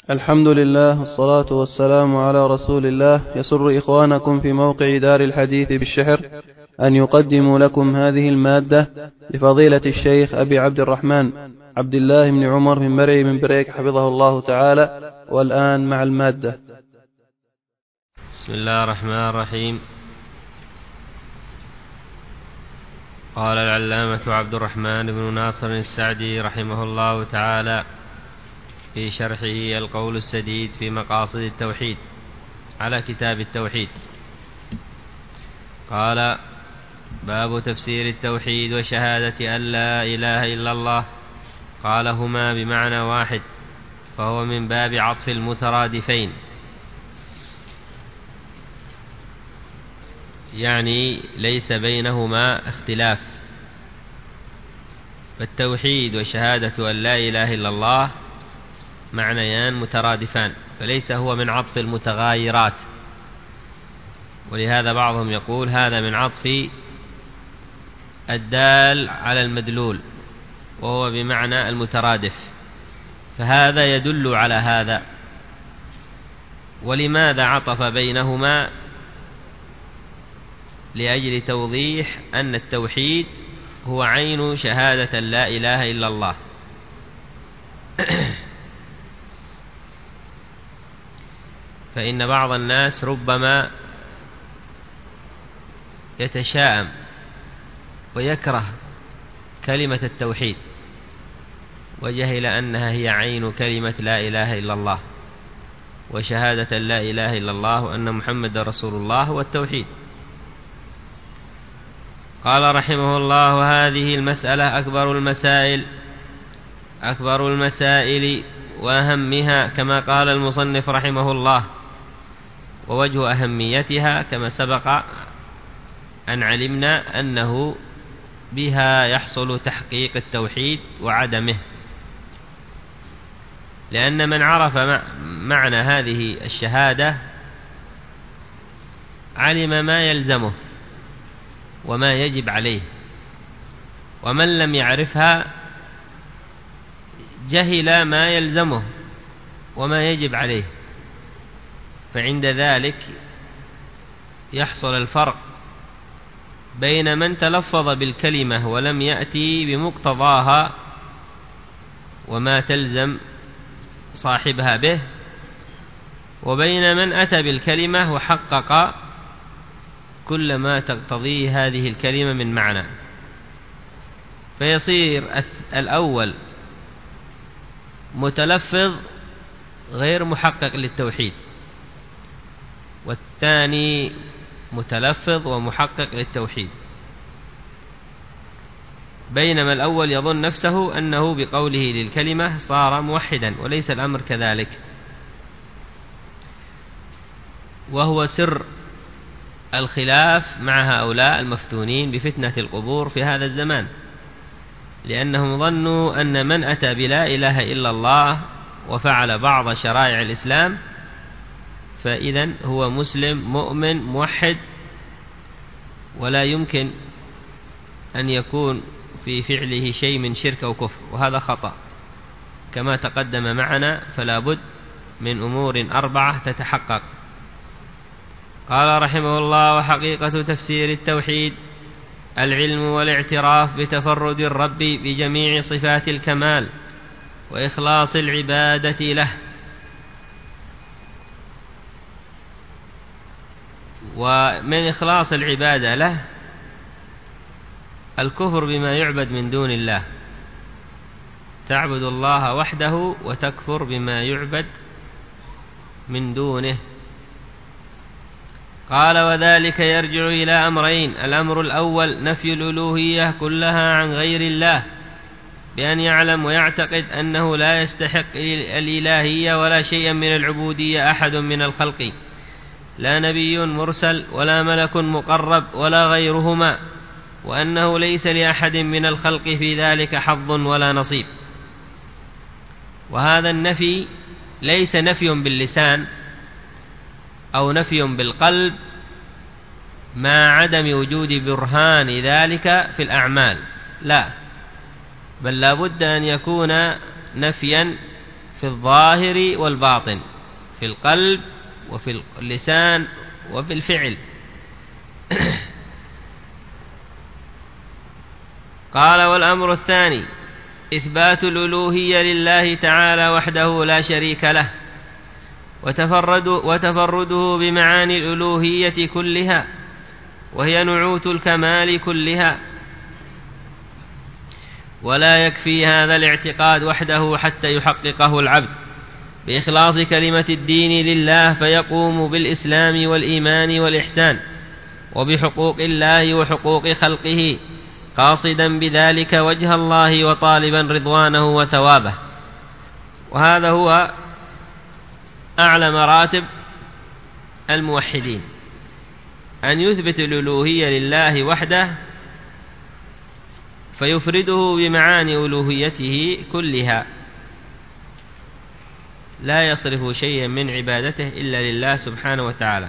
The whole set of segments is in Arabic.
الحمد لله والصلاة والسلام على رسول الله. يسر إخوانكم في موقع دار الحديث بالشحر أن يقدموا لكم هذه المادة لفضيلة الشيخ أبي عبد الرحمن عبد الله بن عمر بن مرعي بن بريك حفظه الله تعالى. والآن مع المادة. بسم الله الرحمن الرحيم. قال العلامة عبد الرحمن بن ناصر السعدي رحمه الله تعالى في شرحه القول السديد في مقاصد التوحيد على كتاب التوحيد، قال: باب تفسير التوحيد وشهادة أن لا إله إلا الله. قال: هما بمعنى واحد، فهو من باب عطف المترادفين، يعني ليس بينهما اختلاف. فالتوحيد وشهادة أن لا إله إلا الله معنيان مترادفان، فليس هو من عطف المتغايرات، ولهذا بعضهم يقول هذا من عطف الدال على المدلول، وهو بمعنى المترادف، فهذا يدل على هذا. ولماذا عطف بينهما؟ لأجل توضيح أن التوحيد هو عين شهادة لا إله إلا الله. فإن بعض الناس ربما يتشائم ويكره كلمة التوحيد، وجهل أنها هي عين كلمة لا إله إلا الله، وشهادة لا إله إلا الله وأن محمد رسول الله هو التوحيد. قال رحمه الله: هذه المسألة أكبر المسائل وأهمها، كما قال المصنف رحمه الله. ووجه أهميتها كما سبق أن علمنا أنه بها يحصل تحقيق التوحيد وعدمه، لأن من عرف معنى هذه الشهادة علم ما يلزمه وما يجب عليه، ومن لم يعرفها جهل ما يلزمه وما يجب عليه. فعند ذلك يحصل الفرق بين من تلفظ بالكلمة ولم يأتي بمقتضاها وما تلزم صاحبها به، وبين من أتى بالكلمة وحقق كل ما تقتضيه هذه الكلمة من معنى، فيصير الأول متلفظ غير محقق للتوحيد، والثاني متلفظ ومحقق للتوحيد، بينما الأول يظن نفسه أنه بقوله للكلمة صار موحدا، وليس الأمر كذلك. وهو سر الخلاف مع هؤلاء المفتونين بفتنة القبور في هذا الزمان، لأنهم ظنوا أن من أتى بلا إله إلا الله وفعل بعض شرائع الإسلام فإذن هو مسلم مؤمن موحد، ولا يمكن أن يكون في فعله شيء من شرك أو كفر، وهذا خطأ كما تقدم معنا. فلا بد من أمور 4 تتحقق. قال رحمه الله: وحقيقة تفسير التوحيد العلم والاعتراف بتفرد الرب بجميع صفات الكمال وإخلاص العبادة له. ومن إخلاص العبادة له الكفر بما يعبد من دون الله، تعبد الله وحده وتكفر بما يعبد من دونه. قال: وذلك يرجع إلى أمرين: الأمر الأول نفي الألوهية كلها عن غير الله، بأن يعلم ويعتقد أنه لا يستحق الإلهية ولا شيئا من العبودية أحد من الخلق، لا نبي مرسل ولا ملك مقرب ولا غيرهما، وأنه ليس لأحد من الخلق في ذلك حظ ولا نصيب. وهذا النفي ليس نفي باللسان أو نفي بالقلب مع عدم وجود برهان ذلك في الأعمال، لا، بل لا بد أن يكون نفيا في الظاهر والباطن، في القلب وفي اللسان وفي الفعل. قال: والأمر الثاني إثبات الألوهية لله تعالى وحده لا شريك له، وتفرده بمعاني الألوهية كلها، وهي نعوت الكمال كلها. ولا يكفي هذا الاعتقاد وحده حتى يحققه العبد بإخلاص كلمة الدين لله، فيقوم بالإسلام والإيمان والإحسان وبحقوق الله وحقوق خلقه، قاصدا بذلك وجه الله وطالبا رضوانه وثوابه. وهذا هو أعلى مراتب الموحدين، أن يثبت الألوهية لله وحده فيفرده بمعاني ألوهيته كلها، لا يصرف شيئا من عبادته إلا لله سبحانه وتعالى.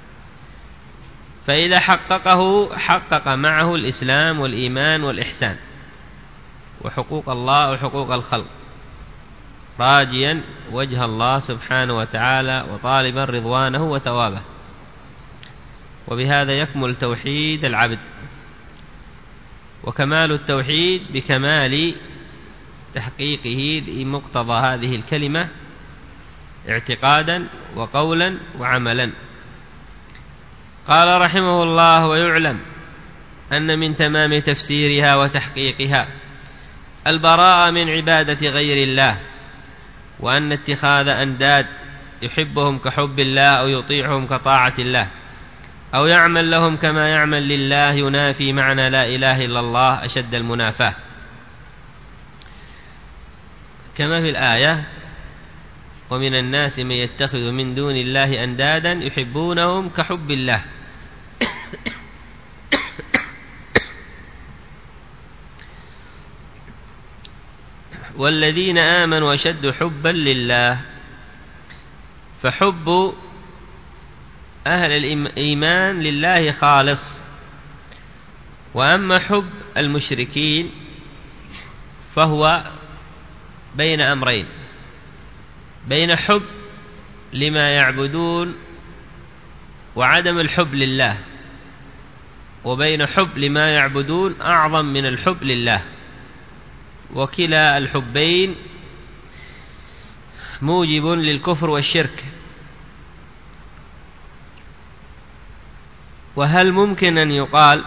فإذا حققه حقق معه الإسلام والإيمان والإحسان وحقوق الله وحقوق الخلق، راجيا وجه الله سبحانه وتعالى وطالبا رضوانه وثوابه. وبهذا يكمل توحيد العبد، وكمال التوحيد بكمال تحقيقه لمقتضى هذه الكلمة اعتقادا وقولا وعملا. قال رحمه الله: ويعلم أن من تمام تفسيرها وتحقيقها البراءة من عبادة غير الله، وأن اتخاذ أنداد يحبهم كحب الله أو يطيعهم كطاعة الله أو يعمل لهم كما يعمل لله ينافي معنى لا إله إلا الله أشد المنافاة، كما في الآية: ومن الناس من يتخذ من دون الله أندادا يحبونهم كحب الله. والذين آمنوا أشد حبا لله. فحب أهل الإيمان لله خالص، وأما حب المشركين فهو بين أمرين: بين حب لما يعبدون وعدم الحب لله، وبين حب لما يعبدون أعظم من الحب لله. وكلا الحبين موجب للكفر والشرك. وهل ممكن أن يقال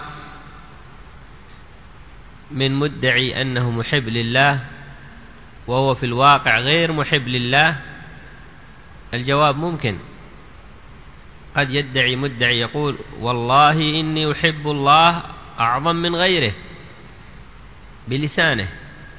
من مدعي أنه محب لله وهو في الواقع غير محب لله؟ الجواب ممكن. قد يدعي مدعي يقول: والله إني أحب الله أعظم من غيره بلسانه،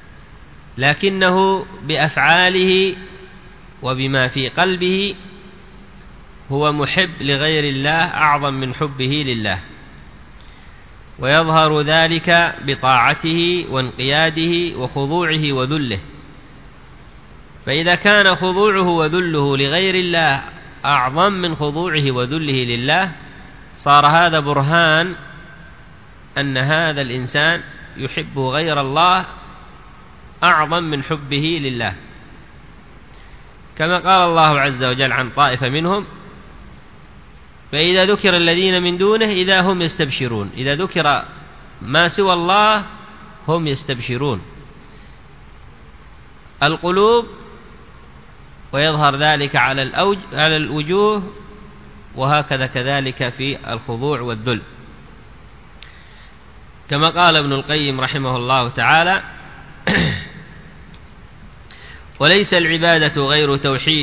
لكنه بأفعاله وبما في قلبه هو محب لغير الله أعظم من حبه لله، ويظهر ذلك بطاعته وانقياده وخضوعه وذله. فإذا كان خضوعه وذله لغير الله أعظم من خضوعه وذله لله، صار هذا برهان أن هذا الإنسان يحب غير الله أعظم من حبه لله، كما قال الله عز وجل عن طائفة منهم: فإذا ذكر الذين من دونه إذا هم يستبشرون. إذا ذكر ما سوى الله هم يستبشرون القلوب، ويظهر ذلك على الوجوه، وهكذا كذلك في الخضوع والذل، كما قال ابن القيم رحمه الله تعالى: وليس العبادة غير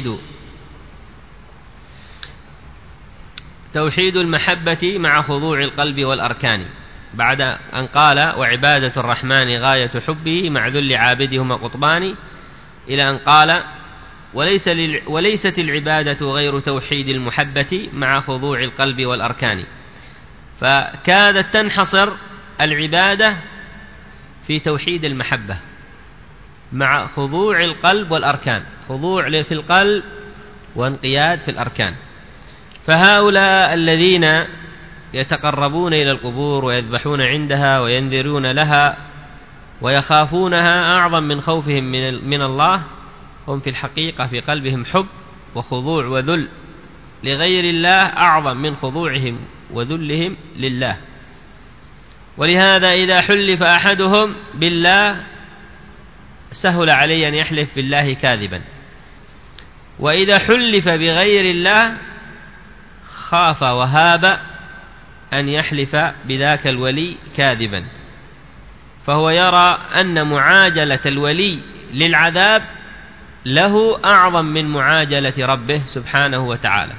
توحيد المحبة مع خضوع القلب والأركان، بعد أن قال: وعبادة الرحمن غاية حبه مع ذل عابدهما قطبان، إلى أن قال: وليست العبادة غير توحيد المحبة مع خضوع القلب والأركان. فكادت تنحصر العبادة في توحيد المحبة مع خضوع القلب والأركان، خضوع في القلب وانقياد في الأركان. فهؤلاء الذين يتقربون إلى القبور ويذبحون عندها وينذرون لها ويخافونها أعظم من خوفهم من الله، هم في الحقيقة في قلبهم حب وخضوع وذل لغير الله أعظم من خضوعهم وذلهم لله. ولهذا إذا حلف أحدهم بالله سهل عليه أن يحلف بالله كاذبا، وإذا حلف بغير الله خاف وهاب أن يحلف بذاك الولي كاذبا، فهو يرى أن معاجلة الولي للعذاب له أعظم من معاجلة ربه سبحانه وتعالى.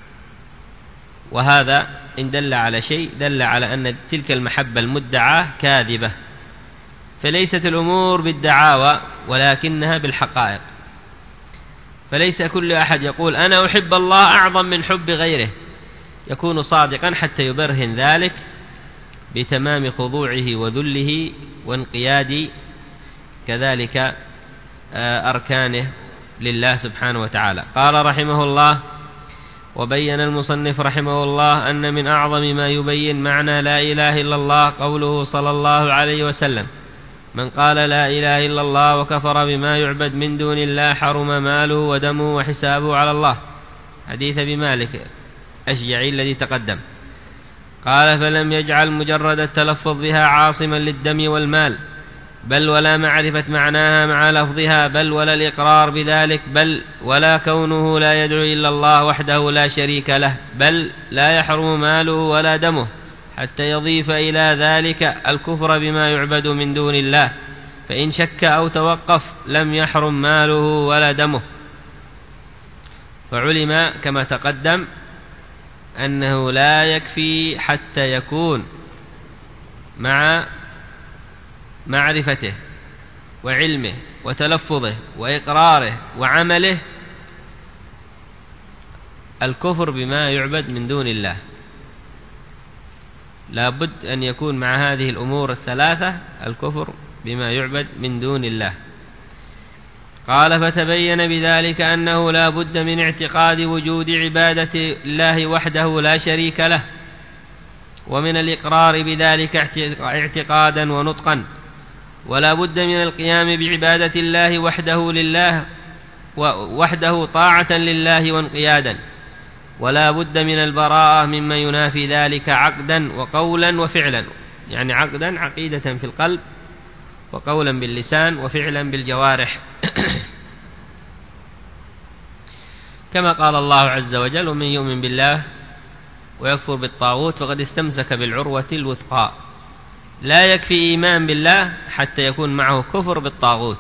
وهذا إن دل على شيء دل على أن تلك المحبة المدعاة كاذبة، فليست الأمور بالدعاوى ولكنها بالحقائق. فليس كل أحد يقول أنا أحب الله أعظم من حب غيره يكون صادقا حتى يبرهن ذلك بتمام خضوعه وذله وانقياد كذلك أركانه لله سبحانه وتعالى. قال رحمه الله: وبين المصنف رحمه الله أن من أعظم ما يبين معنى لا إله إلا الله قوله صلى الله عليه وسلم: من قال لا إله إلا الله وكفر بما يعبد من دون الله حرم ماله ودمه وحسابه على الله. حديث أبي مالك أشجعي الذي تقدم. قال: فلم يجعل مجرد التلفظ بها عاصما للدم والمال، بل ولا معرفة معناها مع لفظها، بل ولا الإقرار بذلك، بل ولا كونه لا يدعو إلا الله وحده لا شريك له، بل لا يحرم ماله ولا دمه، حتى يضيف إلى ذلك الكفر بما يعبد من دون الله، فإن شك أو توقف لم يحرم ماله ولا دمه. فعلم كما تقدم أنه لا يكفي حتى يكون مع معرفته وعلمه وتلفظه وإقراره وعمله الكفر بما يعبد من دون الله، لا بد أن يكون مع هذه الأمور الثلاثة الكفر بما يعبد من دون الله. قال: فتبين بذلك أنه لا بد من اعتقاد وجود عبادة الله وحده لا شريك له، ومن الإقرار بذلك اعتقادا ونطقا، ولا بد من القيام بعبادة الله وحده طاعة لله وانقيادا، ولا بد من البراءة مما ينافي ذلك عقدا وقولا وفعلا، يعني عقدا عقيدة في القلب، وقولا باللسان، وفعلا بالجوارح. كما قال الله عز وجل: ومن يؤمن بالله ويكفر بالطاغوت فقد استمسك بالعروة الوثقى. لا يكفي إيمان بالله حتى يكون معه كفر بالطاغوت.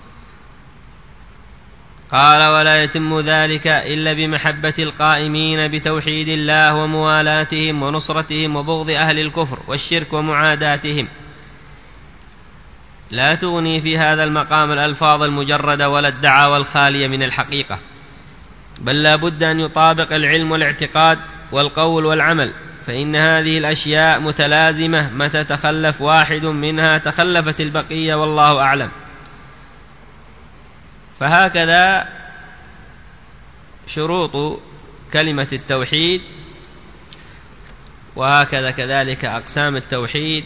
قال: ولا يتم ذلك إلا بمحبة القائمين بتوحيد الله وموالاتهم ونصرتهم وبغض أهل الكفر والشرك ومعاداتهم. لا تغني في هذا المقام الألفاظ المجردة ولا الدعاوى الخالية من الحقيقة، بل لا بد أن يطابق العلم والاعتقاد والقول والعمل، فإن هذه الأشياء متلازمة، متى تخلف واحد منها تخلفت البقية، والله أعلم. فهكذا شروط كلمة التوحيد، وهكذا كذلك أقسام التوحيد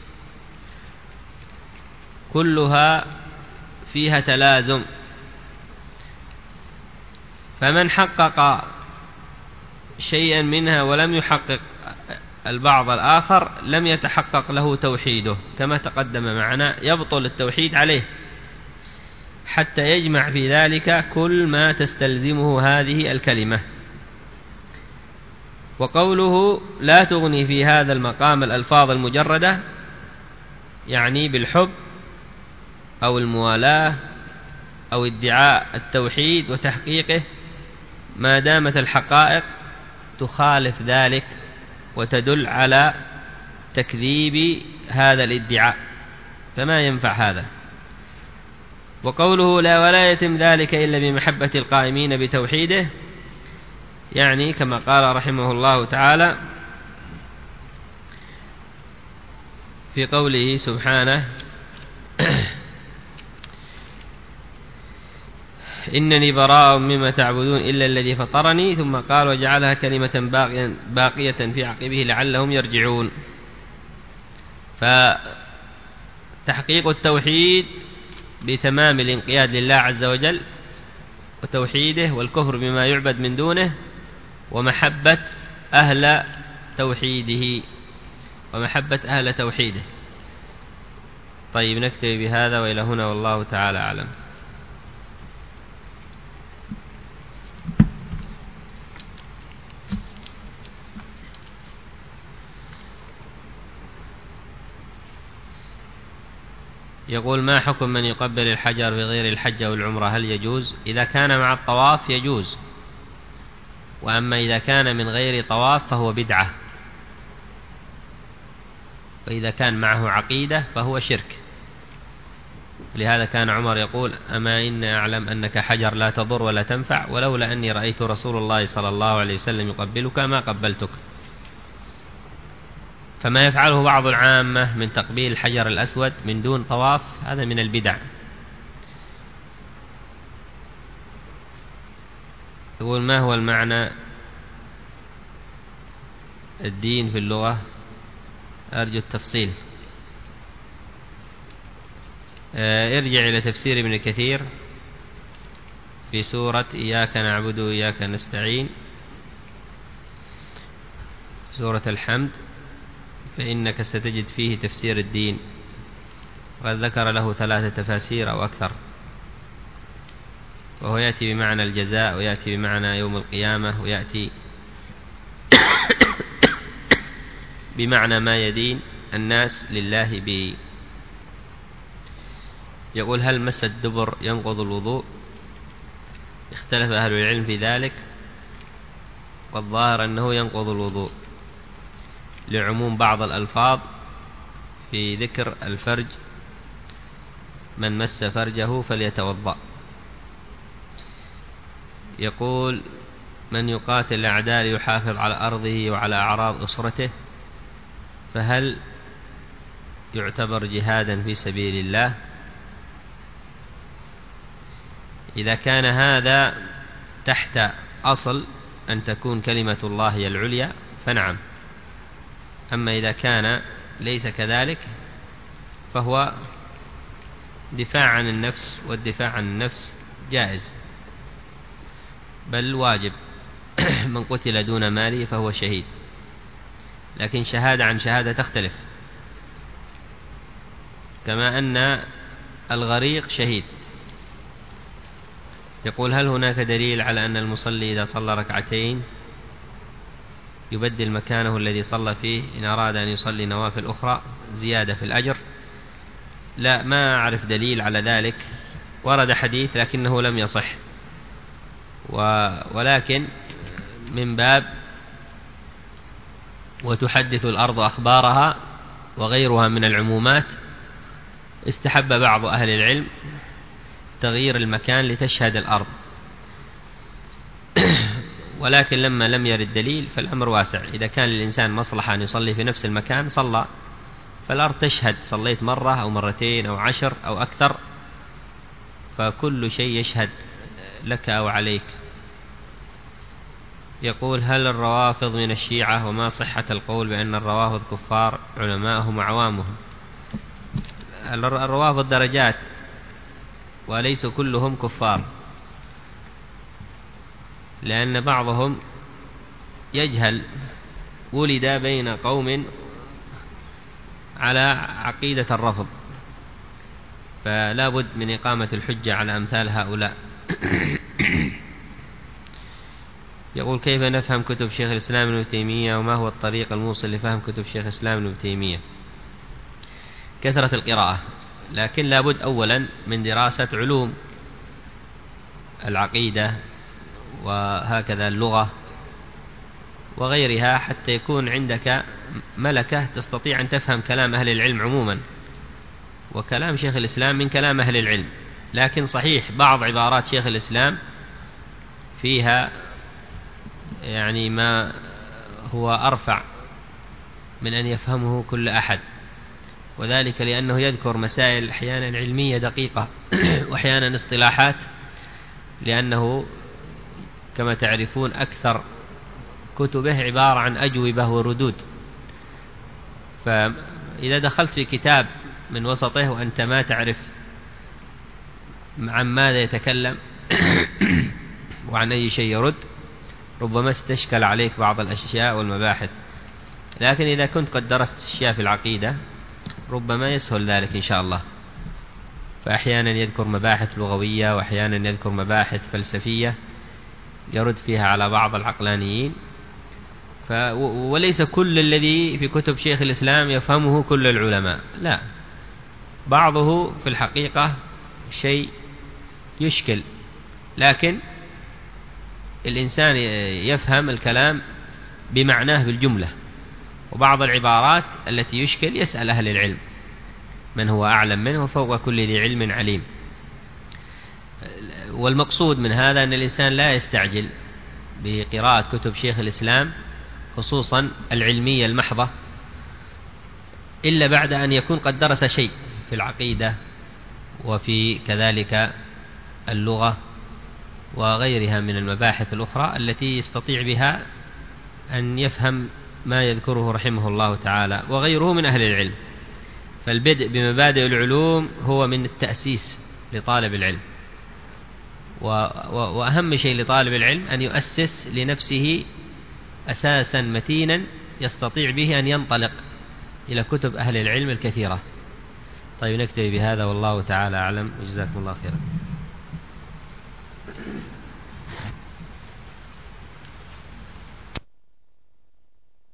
كلها فيها تلازم، فمن حقق شيئا منها ولم يحقق البعض الآخر لم يتحقق له توحيده، كما تقدم معنا. يبطل التوحيد عليه حتى يجمع في ذلك كل ما تستلزمه هذه الكلمة. وقوله لا تغني في هذا المقام الألفاظ المجردة يعني بالحب أو الموالاة أو ادعاء التوحيد وتحقيقه، ما دامت الحقائق تخالف ذلك وتدل على تكذيب هذا الادعاء، فما ينفع هذا. وقوله ولا يتم ذلك إلا بمحبة القائمين بتوحيده، يعني كما قال رحمه الله تعالى في قوله سبحانه: إنني براء مما تعبدون إلا الذي فطرني، ثم قال: وجعلها كلمة باقية في عقبه لعلهم يرجعون. فتحقيق التوحيد بتمام الانقياد لله عز وجل وتوحيده والكفر بما يعبد من دونه ومحبة أهل توحيده طيب نكتفي بهذا وإلى هنا والله تعالى أعلم. يقول ما حكم من يقبل الحجر بغير الحج أو العمرة هل يجوز؟ إذا كان مع الطواف يجوز، وأما إذا كان من غير طواف فهو بدعة، وإذا كان معه عقيدة فهو شرك. لهذا كان عمر يقول أما إني أعلم أنك حجر لا تضر ولا تنفع، ولولا أني رأيت رسول الله صلى الله عليه وسلم يقبلك ما قبلتك. فما يفعله بعض العامة من تقبيل الحجر الأسود من دون طواف هذا من البدع. يقول ما هو المعنى الدين في اللغة؟ أرجو التفصيل. ارجع إلى تفسير ابن كثير في سورة إياك نعبد وإياك نستعين، سورة الحمد، فإنك ستجد فيه تفسير الدين، وقد ذكر له 3 تفاسير أو أكثر، وهو يأتي بمعنى الجزاء، ويأتي بمعنى يوم القيامة، ويأتي بمعنى ما يدين الناس لله به. يقول هل مس الدبر ينقض الوضوء؟ اختلف أهل العلم في ذلك، والظاهر أنه ينقض الوضوء لعموم بعض الألفاظ في ذكر الفرج، من مس فرجه فليتوضأ. يقول من يقاتل الأعداء ليحافظ على أرضه وعلى أعراض أسرته فهل يعتبر جهادا في سبيل الله؟ إذا كان هذا تحت أصل أن تكون كلمة الله هي العليا فنعم، أما إذا كان ليس كذلك فهو دفاع عن النفس، والدفاع عن النفس جائز بل واجب. من قتل دون ماله فهو شهيد، لكن شهادة عن شهادة تختلف، كما أن الغريق شهيد. يقول هل هناك دليل على أن المصلي إذا صلى ركعتين يبدل مكانه الذي صلى فيه إن أراد أن يصلي نوافل أخرى زيادة في الأجر؟ لا، ما أعرف دليل على ذلك. ورد حديث لكنه لم يصح، ولكن من باب وتحدث الأرض أخبارها وغيرها من العمومات، استحب بعض أهل العلم تغيير المكان لتشهد الأرض، ولكن لما لم يرد دليل فالأمر واسع. إذا كان للإنسان مصلحة أن يصلي في نفس المكان صلى، فالأرض تشهد صليت مرة أو مرتين أو 10 أو أكثر، فكل شيء يشهد لك أو عليك. يقول هل الروافض من الشيعة؟ وما صحة القول بأن الروافض كفار علماءهم وعوامهم؟ الروافض درجات وليس كلهم كفار، لأن بعضهم يجهل، ولد بين قوم على عقيدة الرفض، فلا بد من إقامة الحجة على أمثال هؤلاء. يقول كيف نفهم كتب شيخ الإسلام ابن تيمية، وما هو الطريق الموصل لفهم كتب شيخ الإسلام ابن تيمية؟ كثرة القراءة، لكن لا بد أولا من دراسة علوم العقيدة وهكذا اللغة وغيرها، حتى يكون عندك ملكة تستطيع أن تفهم كلام أهل العلم عموما، وكلام شيخ الإسلام من كلام أهل العلم. لكن صحيح بعض عبارات شيخ الإسلام فيها يعني ما هو أرفع من أن يفهمه كل أحد، وذلك لأنه يذكر مسائل أحيانا علمية دقيقة وأحيانا اصطلاحات، لأنه كما تعرفون أكثر كتبه عبارة عن أجوبة وردود، فإذا دخلت في كتاب من وسطه وأنت ما تعرف عن ماذا يتكلم وعن أي شيء يرد، ربما استشكل عليك بعض الأشياء والمباحث. لكن إذا كنت قد درست أشياء في العقيدة ربما يسهل ذلك إن شاء الله. فأحيانا يذكر مباحث لغوية، وأحيانا يذكر مباحث فلسفية يرد فيها على بعض العقلانيين. وليس كل الذي في كتب شيخ الإسلام يفهمه كل العلماء، لا، بعضه في الحقيقة شيء يشكل، لكن الإنسان يفهم الكلام بمعناه بالجملة. وبعض العبارات التي يشكل يسأل أهل العلم، من هو أعلم منه فوق كل ذي علم عليم. والمقصود من هذا أن الإنسان لا يستعجل بقراءة كتب شيخ الإسلام خصوصا العلمية المحضة إلا بعد أن يكون قد درس شيء في العقيدة وفي كذلك اللغة وغيرها من المباحث الأخرى التي يستطيع بها أن يفهم ما يذكره رحمه الله تعالى وغيره من أهل العلم. فالبدء بمبادئ العلوم هو من التأسيس لطالب العلم، وأهم شيء لطالب العلم أن يؤسس لنفسه أساسا متينا يستطيع به أن ينطلق إلى كتب أهل العلم الكثيرة. طيب نكتفي بهذا والله تعالى أعلم، وجزاكم الله خيرا.